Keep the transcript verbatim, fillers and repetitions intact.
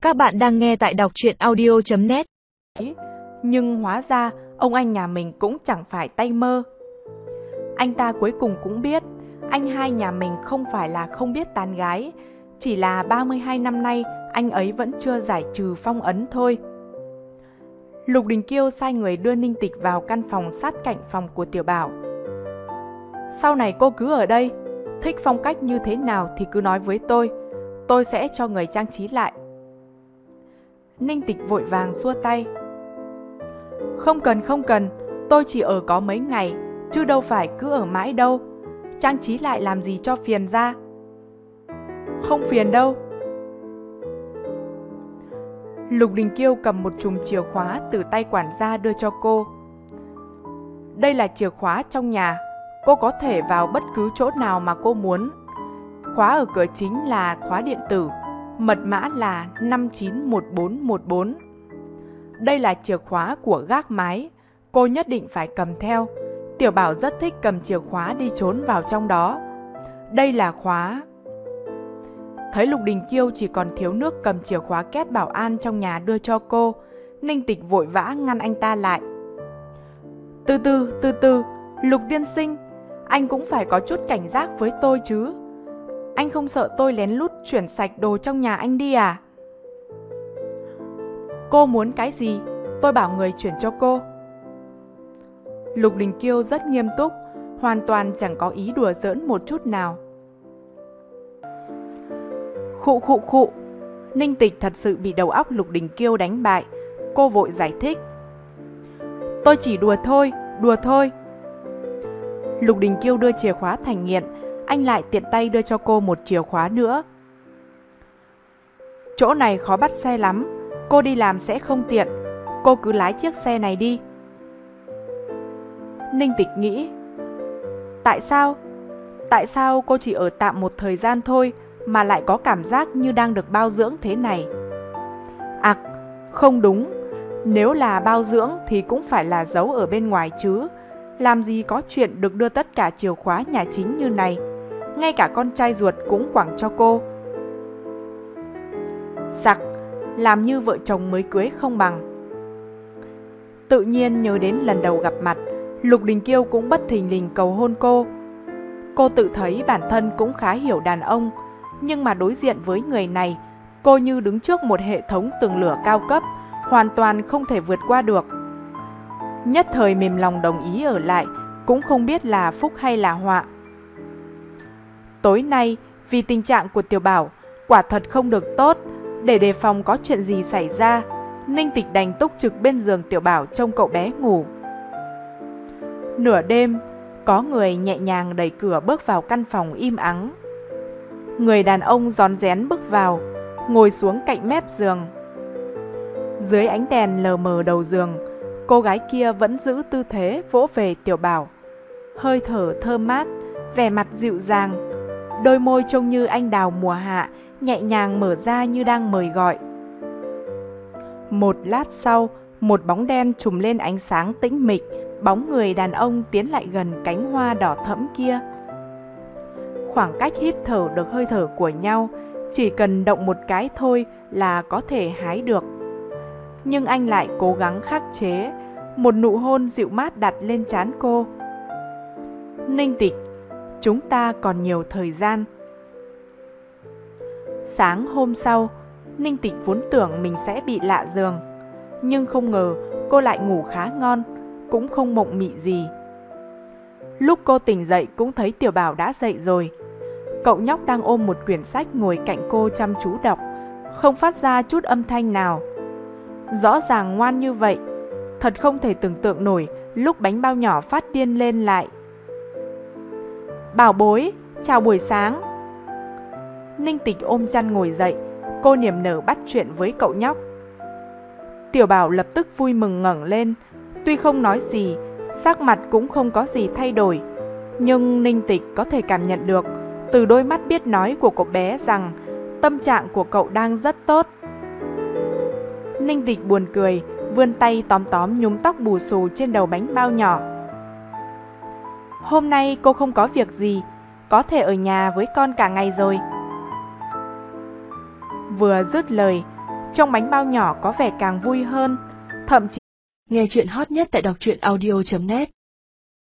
Các bạn đang nghe tại đọc truyện audio chấm net. Nhưng hóa ra ông anh nhà mình cũng chẳng phải tay mơ. Anh ta cuối cùng cũng biết anh hai nhà mình không phải là không biết tán gái, chỉ là ba mươi hai năm nay anh ấy vẫn chưa giải trừ phong ấn thôi. Lục Đình Kiêu sai người đưa Ninh Tịch vào căn phòng sát cạnh phòng của Tiểu Bảo. Sau này cô cứ ở đây, thích phong cách như thế nào thì cứ nói với tôi, tôi sẽ cho người trang trí lại. Ninh Tịch vội vàng xua tay. Không cần không cần, tôi chỉ ở có mấy ngày, chứ đâu phải cứ ở mãi đâu. Trang trí lại làm gì cho phiền ra. Không phiền đâu. Lục Đình Kiêu cầm một chùm chìa khóa từ tay quản gia đưa cho cô. Đây là chìa khóa trong nhà, cô có thể vào bất cứ chỗ nào mà cô muốn. Khóa ở cửa chính là khóa điện tử, mật mã là năm chín một bốn một bốn. Đây là chìa khóa của gác mái, cô nhất định phải cầm theo. Tiểu Bảo rất thích cầm chìa khóa đi trốn vào trong đó. Đây là khóa. Thấy Lục Đình Kiêu chỉ còn thiếu nước cầm chìa khóa két bảo an trong nhà đưa cho cô, Ninh Tịch vội vã ngăn anh ta lại. Từ từ, từ từ, Lục tiên sinh, anh cũng phải có chút cảnh giác với tôi chứ. Anh không sợ tôi lén lút chuyển sạch đồ trong nhà anh đi à? Cô muốn cái gì, tôi bảo người chuyển cho cô. Lục Đình Kiêu rất nghiêm túc, hoàn toàn chẳng có ý đùa giỡn một chút nào. Khụ khụ khụ, Ninh Tịch thật sự bị đầu óc Lục Đình Kiêu đánh bại. Cô vội giải thích. Tôi chỉ đùa thôi, đùa thôi. Lục Đình Kiêu đưa chìa khóa thành nghiện, anh lại tiện tay đưa cho cô một chìa khóa nữa. Chỗ này khó bắt xe lắm, cô đi làm sẽ không tiện, cô cứ lái chiếc xe này đi. Ninh Tịch nghĩ, tại sao? Tại sao cô chỉ ở tạm một thời gian thôi mà lại có cảm giác như đang được bao dưỡng thế này? À, không đúng, nếu là bao dưỡng thì cũng phải là giấu ở bên ngoài chứ. Làm gì có chuyện được đưa tất cả chìa khóa nhà chính như này. Ngay cả con trai ruột cũng quẳng cho cô. Sặc, làm như vợ chồng mới cưới không bằng. Tự nhiên nhớ đến lần đầu gặp mặt, Lục Đình Kiêu cũng bất thình lình cầu hôn cô. Cô tự thấy bản thân cũng khá hiểu đàn ông, nhưng mà đối diện với người này, cô như đứng trước một hệ thống tường lửa cao cấp, hoàn toàn không thể vượt qua được. Nhất thời mềm lòng đồng ý ở lại, cũng không biết là phúc hay là họa. Tối nay, vì tình trạng của Tiểu Bảo quả thật không được tốt, để đề phòng có chuyện gì xảy ra, Ninh Tịch đành túc trực bên giường Tiểu Bảo trông cậu bé ngủ. Nửa đêm, có người nhẹ nhàng đẩy cửa bước vào căn phòng im ắng. Người đàn ông rón rén bước vào, ngồi xuống cạnh mép giường. Dưới ánh đèn lờ mờ đầu giường, cô gái kia vẫn giữ tư thế vỗ về Tiểu Bảo. Hơi thở thơm mát, vẻ mặt dịu dàng, đôi môi trông như anh đào mùa hạ, nhẹ nhàng mở ra như đang mời gọi. Một lát sau, một bóng đen trùm lên ánh sáng tĩnh mịch, bóng người đàn ông tiến lại gần cánh hoa đỏ thẫm kia. Khoảng cách hít thở được hơi thở của nhau, chỉ cần động một cái thôi là có thể hái được. Nhưng anh lại cố gắng khắc chế, một nụ hôn dịu mát đặt lên trán cô. Ninh Tịch, chúng ta còn nhiều thời gian. Sáng hôm sau, Ninh Tịch vốn tưởng mình sẽ bị lạ giường, nhưng không ngờ cô lại ngủ khá ngon, cũng không mộng mị gì. Lúc cô tỉnh dậy cũng thấy Tiểu Bảo đã dậy rồi. Cậu nhóc đang ôm một quyển sách ngồi cạnh cô chăm chú đọc, không phát ra chút âm thanh nào. Rõ ràng ngoan như vậy, thật không thể tưởng tượng nổi lúc bánh bao nhỏ phát điên lên lại. Bảo bối, chào buổi sáng. Ninh Tịch ôm chăn ngồi dậy, cô niềm nở bắt chuyện với cậu nhóc. Tiểu Bảo lập tức vui mừng ngẩng lên, tuy không nói gì, sắc mặt cũng không có gì thay đổi, nhưng Ninh Tịch có thể cảm nhận được từ đôi mắt biết nói của cậu bé rằng tâm trạng của cậu đang rất tốt. Ninh Tịch buồn cười, vươn tay tóm tóm nhúm tóc bù xù trên đầu bánh bao nhỏ. Hôm nay cô không có việc gì, có thể ở nhà với con cả ngày rồi. Vừa dứt lời, trông bánh bao nhỏ có vẻ càng vui hơn, thậm chí Nghe chuyện hot nhất tại đọc truyện audio chấm net